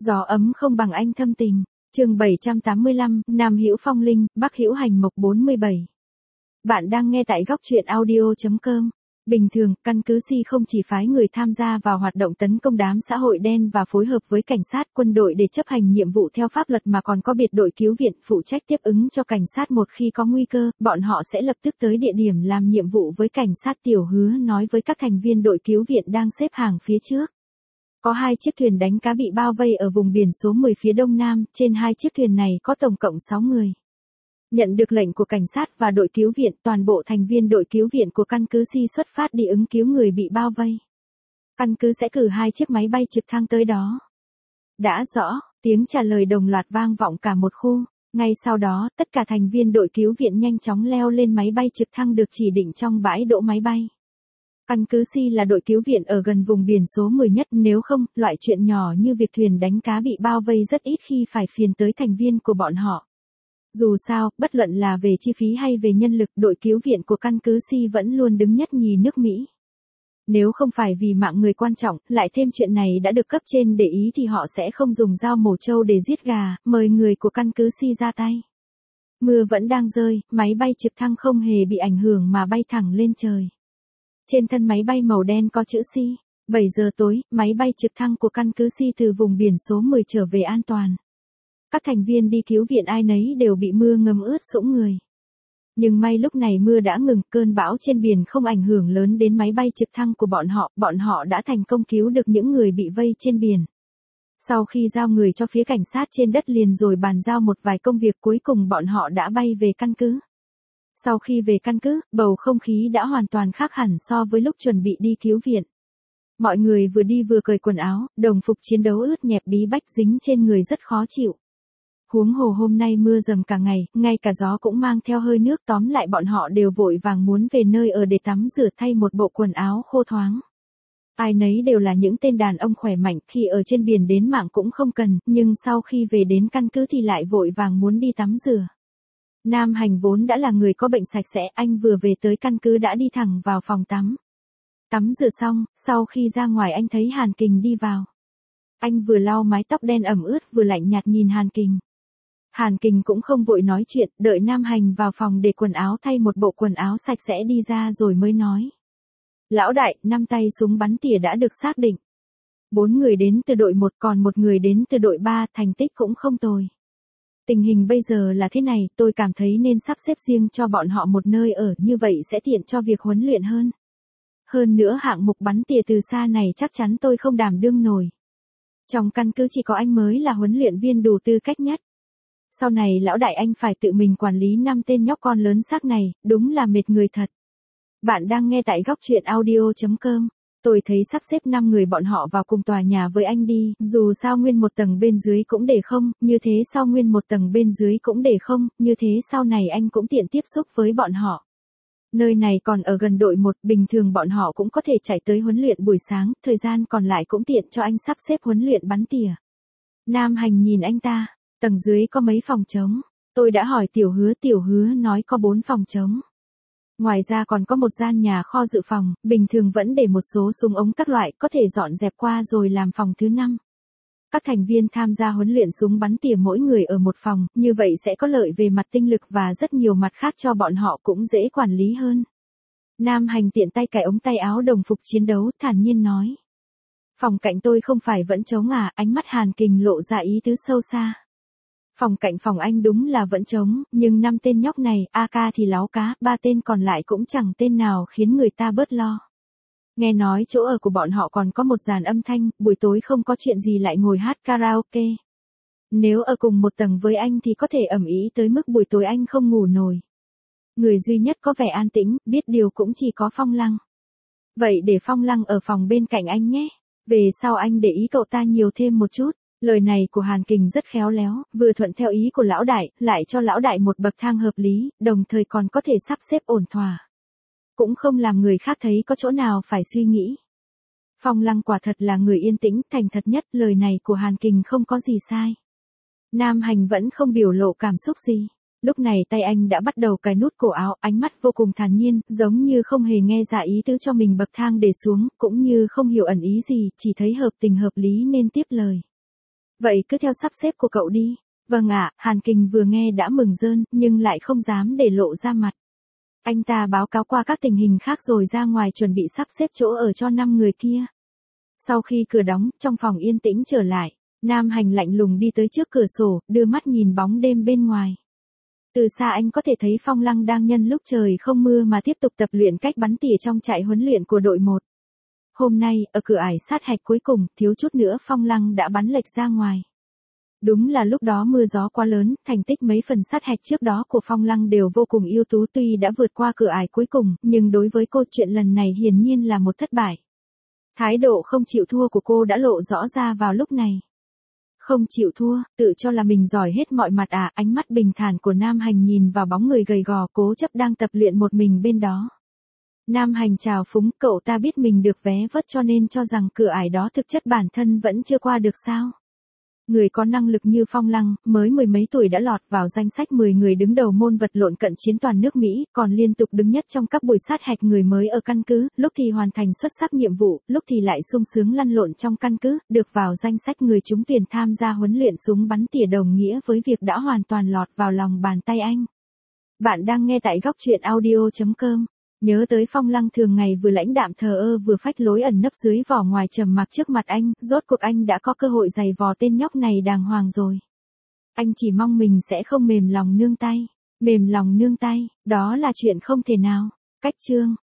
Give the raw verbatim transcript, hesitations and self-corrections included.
Gió ấm không bằng anh thâm tình. Chương bảy trăm tám mươi lăm, Nam hữu phong linh, Bắc hữu hành mộc bốn mươi bảy. Bạn đang nghe tại góc truyện audio chấm com. Bình thường, căn cứ Si không chỉ phái người tham gia vào hoạt động tấn công đám xã hội đen và phối hợp với cảnh sát quân đội để chấp hành nhiệm vụ theo pháp luật mà còn có biệt đội cứu viện phụ trách tiếp ứng cho cảnh sát một khi có nguy cơ, bọn họ sẽ lập tức tới địa điểm làm nhiệm vụ với cảnh sát. Tiểu Hứa nói với các thành viên đội cứu viện đang xếp hàng phía trước. Có hai chiếc thuyền đánh cá bị bao vây ở vùng biển số mười phía đông nam, trên hai chiếc thuyền này có tổng cộng sáu người. Nhận được lệnh của cảnh sát và đội cứu viện, toàn bộ thành viên đội cứu viện của căn cứ Si xuất phát đi ứng cứu người bị bao vây. Căn cứ sẽ cử hai chiếc máy bay trực thăng tới đó. Đã rõ, tiếng trả lời đồng loạt vang vọng cả một khu. Ngay sau đó, tất cả thành viên đội cứu viện nhanh chóng leo lên máy bay trực thăng được chỉ định trong bãi đỗ máy bay. Căn cứ Si là đội cứu viện ở gần vùng biển số mười nhất, nếu không, loại chuyện nhỏ như việc thuyền đánh cá bị bao vây rất ít khi phải phiền tới thành viên của bọn họ. Dù sao, bất luận là về chi phí hay về nhân lực, đội cứu viện của căn cứ Si vẫn luôn đứng nhất nhì nước Mỹ. Nếu không phải vì mạng người quan trọng, lại thêm chuyện này đã được cấp trên để ý thì họ sẽ không dùng dao mổ trâu để giết gà, mời người của căn cứ Si ra tay. Mưa vẫn đang rơi, máy bay trực thăng không hề bị ảnh hưởng mà bay thẳng lên trời. Trên thân máy bay màu đen có chữ Si. bảy giờ tối, máy bay trực thăng của căn cứ Si từ vùng biển số mười trở về an toàn. Các thành viên đi cứu viện ai nấy đều bị mưa ngâm ướt sũng người. Nhưng may lúc này mưa đã ngừng, cơn bão trên biển không ảnh hưởng lớn đến máy bay trực thăng của bọn họ, bọn họ đã thành công cứu được những người bị vây trên biển. Sau khi giao người cho phía cảnh sát trên đất liền rồi bàn giao một vài công việc, cuối cùng bọn họ đã bay về căn cứ. Sau khi về căn cứ, bầu không khí đã hoàn toàn khác hẳn so với lúc chuẩn bị đi cứu viện. Mọi người vừa đi vừa cởi quần áo, đồng phục chiến đấu ướt nhẹp bí bách dính trên người rất khó chịu. Huống hồ hôm nay mưa dầm cả ngày, ngay cả gió cũng mang theo hơi nước, tóm lại bọn họ đều vội vàng muốn về nơi ở để tắm rửa thay một bộ quần áo khô thoáng. Ai nấy đều là những tên đàn ông khỏe mạnh, khi ở trên biển đến mạng cũng không cần, nhưng sau khi về đến căn cứ thì lại vội vàng muốn đi tắm rửa. Nam Hành vốn đã là người có bệnh sạch sẽ, anh vừa về tới căn cứ đã đi thẳng vào phòng tắm. Tắm rửa xong, sau khi ra ngoài anh thấy Hàn Kình đi vào. Anh vừa lau mái tóc đen ẩm ướt vừa lạnh nhạt nhìn Hàn Kình. Hàn Kình cũng không vội nói chuyện, đợi Nam Hành vào phòng để quần áo thay một bộ quần áo sạch sẽ đi ra rồi mới nói. Lão đại, năm tay súng bắn tỉa đã được xác định. Bốn người đến từ đội một, còn một người đến từ đội ba, thành tích cũng không tồi. Tình hình bây giờ là thế này, tôi cảm thấy nên sắp xếp riêng cho bọn họ một nơi ở, như vậy sẽ tiện cho việc huấn luyện hơn. Hơn nữa hạng mục bắn tỉa từ xa này chắc chắn tôi không đảm đương nổi. Trong căn cứ chỉ có anh mới là huấn luyện viên đủ tư cách nhất. Sau này lão đại anh phải tự mình quản lý năm tên nhóc con lớn xác này, đúng là mệt người thật. Bạn đang nghe tại góc truyện audio chấm com. Tôi thấy sắp xếp năm người bọn họ vào cùng tòa nhà với anh đi, dù sao nguyên một tầng bên dưới cũng để không, như thế sau nguyên một tầng bên dưới cũng để không, như thế sau này anh cũng tiện tiếp xúc với bọn họ. Nơi này còn ở gần đội một, bình thường bọn họ cũng có thể chạy tới huấn luyện buổi sáng, thời gian còn lại cũng tiện cho anh sắp xếp huấn luyện bắn tỉa. Nam Hành nhìn anh ta, tầng dưới có mấy phòng trống? Tôi đã hỏi Tiểu Hứa, Tiểu Hứa nói có bốn phòng trống. Ngoài ra còn có một gian nhà kho dự phòng, bình thường vẫn để một số súng ống các loại, có thể dọn dẹp qua rồi làm phòng thứ năm. Các thành viên tham gia huấn luyện súng bắn tỉa mỗi người ở một phòng, như vậy sẽ có lợi về mặt tinh lực và rất nhiều mặt khác cho bọn họ cũng dễ quản lý hơn. Nam Hành tiện tay cài ống tay áo đồng phục chiến đấu, thản nhiên nói. Phòng cạnh tôi không phải vẫn trống à? Ánh mắt Hàn Kình lộ ra ý tứ sâu xa. Phòng cạnh phòng anh đúng là vẫn trống, nhưng năm tên nhóc này, a ca thì láo cá, ba tên còn lại cũng chẳng tên nào khiến người ta bớt lo. Nghe nói chỗ ở của bọn họ còn có một dàn âm thanh, buổi tối không có chuyện gì lại ngồi hát karaoke. Nếu ở cùng một tầng với anh thì có thể ầm ĩ tới mức buổi tối anh không ngủ nổi. Người duy nhất có vẻ an tĩnh, biết điều cũng chỉ có Phong Lăng. Vậy để Phong Lăng ở phòng bên cạnh anh nhé. Về sau anh để ý cậu ta nhiều thêm một chút. Lời này của Hàn Kình rất khéo léo, vừa thuận theo ý của lão đại, lại cho lão đại một bậc thang hợp lý, đồng thời còn có thể sắp xếp ổn thỏa. Cũng không làm người khác thấy có chỗ nào phải suy nghĩ. Phong Lăng quả thật là người yên tĩnh, thành thật nhất, lời này của Hàn Kình không có gì sai. Nam Hành vẫn không biểu lộ cảm xúc gì. Lúc này tay anh đã bắt đầu cài nút cổ áo, ánh mắt vô cùng thản nhiên, giống như không hề nghe ra ý tứ cho mình bậc thang để xuống, cũng như không hiểu ẩn ý gì, chỉ thấy hợp tình hợp lý nên tiếp lời. Vậy cứ theo sắp xếp của cậu đi. Vâng ạ, Hàn Kình vừa nghe đã mừng rơn, nhưng lại không dám để lộ ra mặt. Anh ta báo cáo qua các tình hình khác rồi ra ngoài chuẩn bị sắp xếp chỗ ở cho năm người kia. Sau khi cửa đóng, trong phòng yên tĩnh trở lại, Nam Hành lạnh lùng đi tới trước cửa sổ, đưa mắt nhìn bóng đêm bên ngoài. Từ xa anh có thể thấy Phong Lăng đang nhân lúc trời không mưa mà tiếp tục tập luyện cách bắn tỉa trong trại huấn luyện của đội một. Hôm nay, ở cửa ải sát hạch cuối cùng, thiếu chút nữa Phong Lăng đã bắn lệch ra ngoài. Đúng là lúc đó mưa gió quá lớn, thành tích mấy phần sát hạch trước đó của Phong Lăng đều vô cùng ưu tú, tuy đã vượt qua cửa ải cuối cùng, nhưng đối với cô chuyện lần này hiển nhiên là một thất bại. Thái độ không chịu thua của cô đã lộ rõ ra vào lúc này. Không chịu thua, tự cho là mình giỏi hết mọi mặt à, ánh mắt bình thản của Nam Hành nhìn vào bóng người gầy gò cố chấp đang tập luyện một mình bên đó. Nam Hành chào phúng, cậu ta biết mình được vé vớt cho nên cho rằng cửa ải đó thực chất bản thân vẫn chưa qua được sao. Người có năng lực như Phong Lăng, mới mười mấy tuổi đã lọt vào danh sách mười người đứng đầu môn vật lộn cận chiến toàn nước Mỹ, còn liên tục đứng nhất trong các buổi sát hạch người mới ở căn cứ, lúc thì hoàn thành xuất sắc nhiệm vụ, lúc thì lại sung sướng lăn lộn trong căn cứ, được vào danh sách người trúng tuyển tham gia huấn luyện súng bắn tỉa đồng nghĩa với việc đã hoàn toàn lọt vào lòng bàn tay anh. Bạn đang nghe tại góc truyện audio chấm com. Nhớ tới Phong Lăng thường ngày vừa lãnh đạm thờ ơ vừa phách lối ẩn nấp dưới vỏ ngoài trầm mặc trước mặt anh, rốt cuộc anh đã có cơ hội giày vò tên nhóc này đàng hoàng rồi. Anh chỉ mong mình sẽ không mềm lòng nương tay. Mềm lòng nương tay, đó là chuyện không thể nào. Cách chương